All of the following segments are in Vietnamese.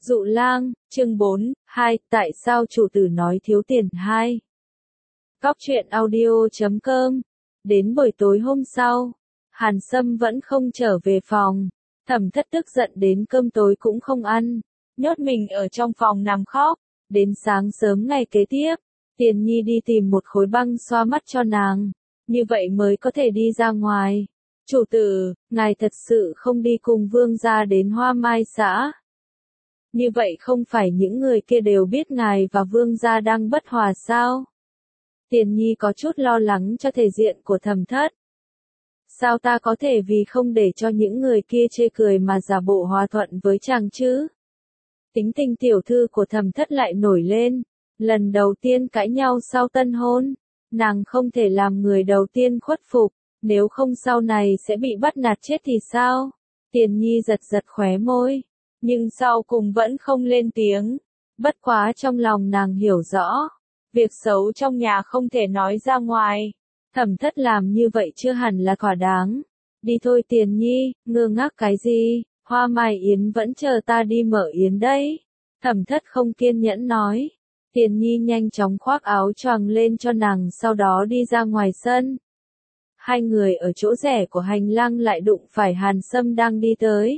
Dụ lang, chương 4, 2, tại sao chủ tử nói thiếu tiền 2. Góc truyện audio.com. Đến buổi tối hôm sau, Hàn Sâm vẫn không trở về phòng. Thẩm Thất tức giận đến cơm tối cũng không ăn, nhốt mình ở trong phòng nằm khóc. Đến sáng sớm ngày kế tiếp, Tiền Nhi đi tìm một khối băng xoa mắt cho nàng, như vậy mới có thể đi ra ngoài. Chủ tử, ngài thật sự không đi cùng vương gia đến Hoa Mai xã. Như vậy không phải những người kia đều biết ngài và vương gia đang bất hòa sao? Tiền Nhi có chút lo lắng cho thể diện của Thẩm Thất. Sao ta có thể vì không để cho những người kia chê cười mà giả bộ hòa thuận với chàng chứ? Tính tình tiểu thư của Thẩm Thất lại nổi lên, lần đầu tiên cãi nhau sau tân hôn, nàng không thể làm người đầu tiên khuất phục, nếu không sau này sẽ bị bắt nạt chết thì sao? Tiền Nhi giật giật khóe môi, nhưng sau cùng vẫn không lên tiếng, bất quá trong lòng nàng hiểu rõ, việc xấu trong nhà không thể nói ra ngoài. Thẩm Thất làm như vậy chưa hẳn là thỏa đáng. Đi thôi Tiền Nhi, ngơ ngác cái gì, Hoa Mai Yến vẫn chờ ta đi mở yến đấy. Thẩm Thất không kiên nhẫn nói. Tiền Nhi nhanh chóng khoác áo choàng lên cho nàng, sau đó đi ra ngoài sân. Hai người ở chỗ rẽ của hành lang lại đụng phải Hàn Sâm đang đi tới.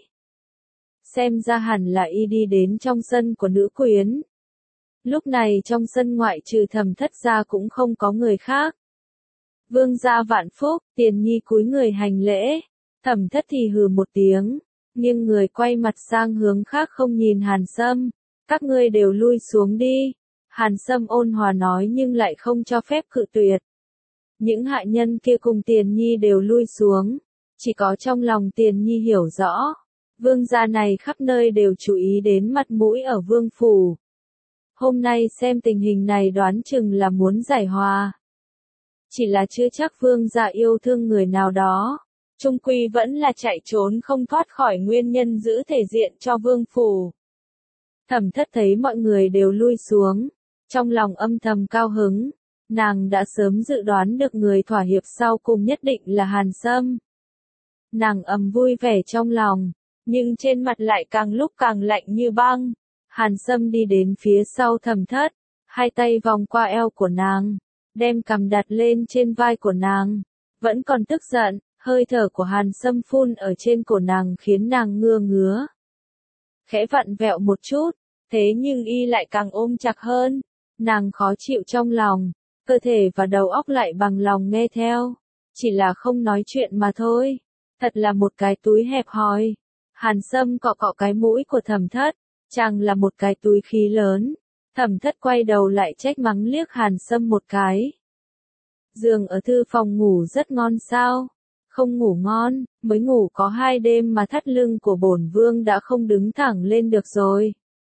Xem ra hẳn là y đi đến trong sân của nữ quyến. Lúc này trong sân ngoại trừ Thẩm Thất ra cũng không có người khác. Vương gia vạn phúc, Tiền Nhi cúi người hành lễ. Thẩm Thất thì hừ một tiếng, nhưng người quay mặt sang hướng khác không nhìn Hàn Sâm. Các ngươi đều lui xuống đi. Hàn Sâm ôn hòa nói nhưng lại không cho phép cự tuyệt. Những hạ nhân kia cùng Tiền Nhi đều lui xuống. Chỉ có trong lòng Tiền Nhi hiểu rõ. Vương gia này khắp nơi đều chú ý đến mặt mũi ở vương phủ. Hôm nay xem tình hình này đoán chừng là muốn giải hòa. Chỉ là chưa chắc vương gia yêu thương người nào đó. Chung quy vẫn là chạy trốn không thoát khỏi nguyên nhân giữ thể diện cho vương phủ. Thẩm Thất thấy mọi người đều lui xuống. Trong lòng âm thầm cao hứng. Nàng đã sớm dự đoán được người thỏa hiệp sau cùng nhất định là Hàn Sâm. Nàng vui vẻ trong lòng, nhưng trên mặt lại càng lúc càng lạnh như băng. Hàn Sâm đi đến phía sau Thẩm Thất, hai tay vòng qua eo của nàng, đem cằm đặt lên trên vai của nàng. Vẫn còn tức giận, hơi thở của Hàn Sâm phun ở trên cổ nàng khiến nàng ngứa ngứa. Khẽ vặn vẹo một chút, thế nhưng y lại càng ôm chặt hơn. Nàng khó chịu trong lòng, cơ thể và đầu óc lại bằng lòng nghe theo. Chỉ là không nói chuyện mà thôi. Thật là một cái túi hẹp hòi. Hàn Sâm cọ cọ cái mũi của Thẩm Thất, chàng là một cái túi khí lớn. Thẩm Thất quay đầu lại trách mắng liếc Hàn Sâm một cái. Giường ở thư phòng ngủ rất ngon sao? Không ngủ ngon, mới ngủ có 2 đêm mà thắt lưng của bổn vương đã không đứng thẳng lên được rồi.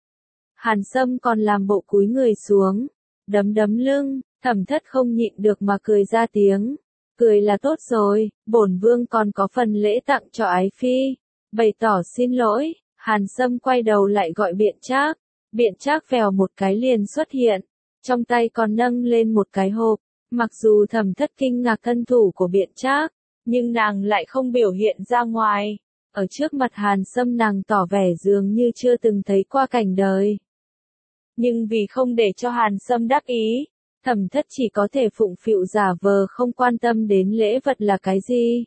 Hàn Sâm còn làm bộ cúi người xuống, đấm đấm lưng. Thẩm Thất không nhịn được mà cười ra tiếng. Cười là tốt rồi, bổn vương còn có phần lễ tặng cho ái phi. Bày tỏ xin lỗi. Hàn Sâm quay đầu lại gọi Biện Trác. Biện Trác vèo một cái liền xuất hiện, trong tay còn nâng lên một cái hộp. Mặc dù Thẩm Thất kinh ngạc thân thủ của Biện Trác, nhưng nàng lại không biểu hiện ra ngoài. Ở trước mặt Hàn Sâm nàng tỏ vẻ dường như chưa từng thấy qua cảnh đời. Nhưng vì không để cho Hàn Sâm đắc ý, Thẩm Thất chỉ có thể phụng phịu giả vờ không quan tâm đến lễ vật là cái gì.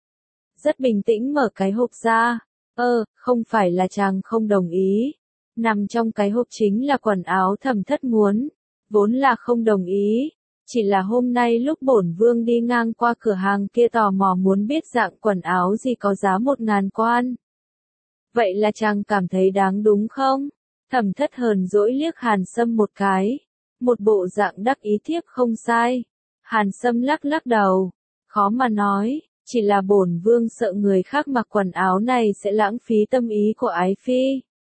Rất bình tĩnh mở cái hộp ra. Không phải là chàng không đồng ý. Nằm trong cái hộp chính là quần áo Thẩm Thất muốn. Vốn là không đồng ý. Chỉ là hôm nay lúc bổn vương đi ngang qua cửa hàng kia tò mò muốn biết dạng quần áo gì có giá 1.000 quan. Vậy là chàng cảm thấy đáng đúng không? Thẩm Thất hờn dỗi liếc Hàn Sâm một cái. Một bộ dạng đắc ý thiếp không sai. Hàn Sâm lắc lắc đầu. Khó mà nói, chỉ là bổn vương sợ người khác mặc quần áo này sẽ lãng phí tâm ý của ái phi.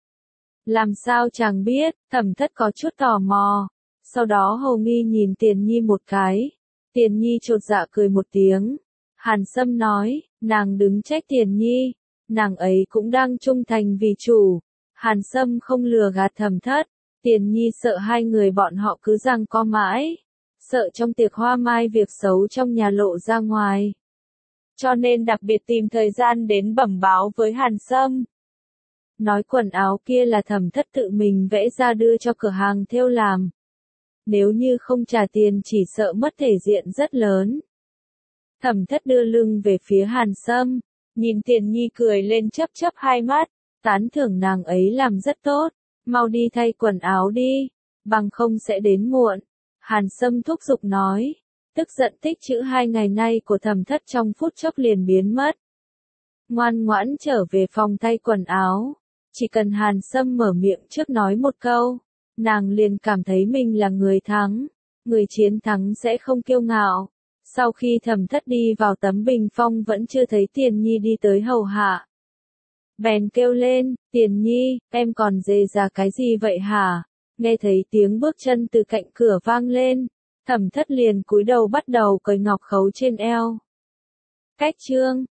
Làm sao chàng biết? Thẩm Thất có chút tò mò. Sau đó hầu nghi nhìn Tiền Nhi một cái. Tiền Nhi chột dạ cười một tiếng. Hàn Sâm nói, nàng đứng trách Tiền Nhi. Nàng ấy cũng đang trung thành vì chủ. Hàn Sâm không lừa gạt Thẩm Thất. Tiền Nhi sợ hai người bọn họ cứ giằng co mãi. Sợ trong tiệc hoa mai việc xấu trong nhà lộ ra ngoài. Cho nên đặc biệt tìm thời gian đến bẩm báo với Hàn Sâm. nói quần áo kia là Thẩm Thất tự mình vẽ ra đưa cho cửa hàng thêu làm. Nếu như không trả tiền chỉ sợ mất thể diện rất lớn. Thẩm Thất đưa lưng về phía Hàn Sâm, nhìn Tiền Nhi cười lên chớp chớp hai mắt, tán thưởng nàng ấy làm rất tốt, mau đi thay quần áo đi, bằng không sẽ đến muộn. Hàn Sâm thúc giục nói, tức giận tích chữ 2 ngày nay của Thẩm Thất trong phút chốc liền biến mất. Ngoan ngoãn trở về phòng thay quần áo, chỉ cần Hàn Sâm mở miệng trước nói một câu, nàng liền cảm thấy mình là người thắng, người chiến thắng sẽ không kiêu ngạo. Sau khi Thẩm Thất đi vào tấm bình phong vẫn chưa thấy Tiền Nhi đi tới hầu hạ. Bèn kêu lên, Tiền Nhi, em còn dề ra cái gì vậy hả? Nghe thấy tiếng bước chân từ cạnh cửa vang lên, Thẩm Thất liền cúi đầu bắt đầu cởi ngọc khấu trên eo. Cách chương